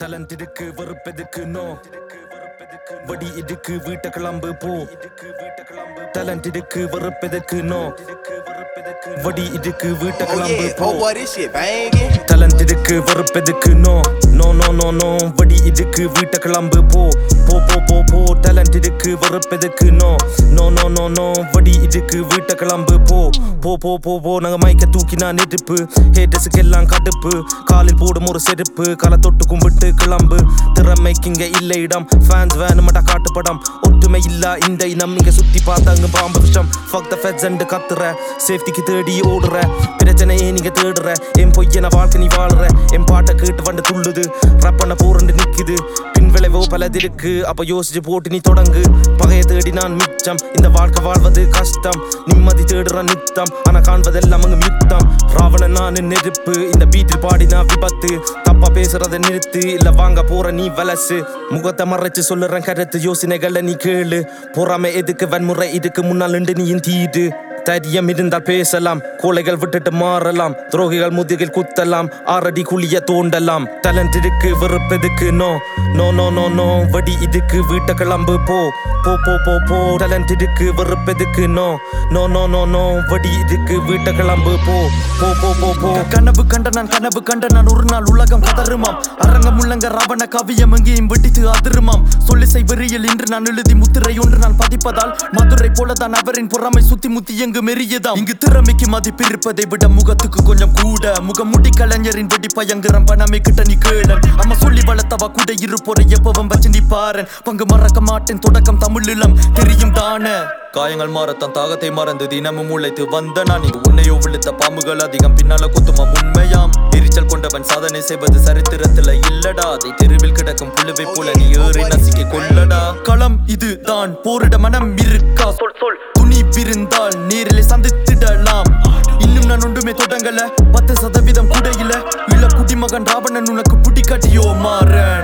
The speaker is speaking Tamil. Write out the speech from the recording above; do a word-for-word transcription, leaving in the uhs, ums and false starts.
Talent idukku verupedukku no Vadi idukku veeta kilambu po Talent idukku verupedukku no Vadi idukku veeta kilambu po Oh boy, this shit banging. Talent idukku verupedukku no No no no no Vadi idukku veeta kilambu po Po po po po Talent idukku verupedukku no No no no no Vadi idukku veeta kilambu po Po po po po நாங்க மைக்க தூக்கினா நெருப்பு ஹேட்டர்ஸுக்கு எல்லாம் கடுப்பு காலில் போடும் ஒரு செருப்பு களை தொட்டு கும்பிட்டு கிளம்பு திறமைக்கு இங்க இல்ல இடம் ஃபேன்ஸ் வேணுமட்டா காட்டுப்படம் ஒற்றுமை இல்ல இந்த இனம் இங்க சுத்தி பார்த்தாங்க பாம்பு விஷம் fuck the feds and கத்துற சேஃப்டிக்கு தேடி ஓடுற பிரச்சனையே நீங்க தேடுற என் பொய்யன வாழ்க்கை நீ வாழுற என் பாட்டை கேட்டு வந்து துள்ளுது ரப் பண்ண போறண்டு நிக்குது பின் விளைவோ பலதிருக்கு அப்ப யோசிச்சு போட்டு நீ தொடங்கு பகையை தேடி நான் மிச்சம் இந்த வாழ்க்கை வாழ்வது கஷ்டம் நிம்மதி தேடுற நித்தம் ஆனா காண்பதெல்லாம் அங்கு மித்தம் ராவணன் நான் நெருப்பு இந்த பீட்டில் பாடினா விபத்து தப்பா பேசுறத நிறுத்து இல்ல வாங்க போற நீ வலசு முகத்தை மறைச்சு சொல்லுறேன் கருத்து யோசனைகளை நீ கேளு பொறாமை எதுக்கு வன்முறை இதுக்கு முன்னால் நின்று நீயும் தீடு தைரியம் இருந்தால் பேசலாம் கோழைகள் விட்டுட்டு மாறலாம் துரோகிகள் முதுகில் குத்தலாம் ஆறடி குழிய தோண்டலாம் டேலண்ட் இருக்கு வெறுப்பெதுக்கு no no no no no வடி இதுக்கு வீட்டை கிளம்பு போ போ போ போ போ டேலண்ட் இருக்கு வெறுப்பெதுக்கு no no no no no வடி இதுக்கு வீட்டை கிளம்பு போ போ போ போ போ கனவு கண்ட நான் கனவு கண்ட நான் ஒரு நாள் உலகம் கதறுமாம் அரங்கம் உள்ளங்க ராவண கவியம் எங்கேயும் வெட்டித்து அதிருமாம் சொல்லிசை வெறியில் இன்று நான் எழுதி முத்திரை ஒன்று நான் பதிப்பதால் மதுரை போலதான் அவரின் பொறாமை சுத்தி முத்தி மெரியதாம் இங்கு திறமைக்கு மதிப்பு இருப்பதை விட முகத்துக்கு கொஞ்சம் கூட முகமுடி கலைஞரின் வெடி பயங்கரம் பணமே கிட்ட நீ கேளன் அம்மா சொல்லி வளர்த்தவா கூட இருப்போரை எப்பவும் வச்சு நீ பாரன் பங்கு மறக்க மாட்டேன் தொடக்கம் தமிழ் இளம் தெரியும் தானே காயங்கள் மாறத்தான் தாகத்தை மறந்து தினமும் உழைத்து வந்த நான் இங்கு உன்னையோ விழுத்த பாம்புகள் அதிகம் பின்னால குத்துமா உண்மையாம் எரிச்சல் கொண்டவன் சாதனை செய்வது சரித்திரத்துல இல்லடா அதை தெருவில் கிடக்கும் புழுவை போல நீ ஏறி நசிக்க கொள்ளடா களம் இது தான் போரிட மனம் இருக்கா சொல் சொல் துணி விருந்தால் நேரிலே சந்தித்திடலாம் இன்னும் நான் ஒன்றுமே தொடங்கல பத்து சதவீதம் கூட இல்ல இல்ல குடிமகன் ராவணன் உனக்கு புடி காட்டியோ மாறன்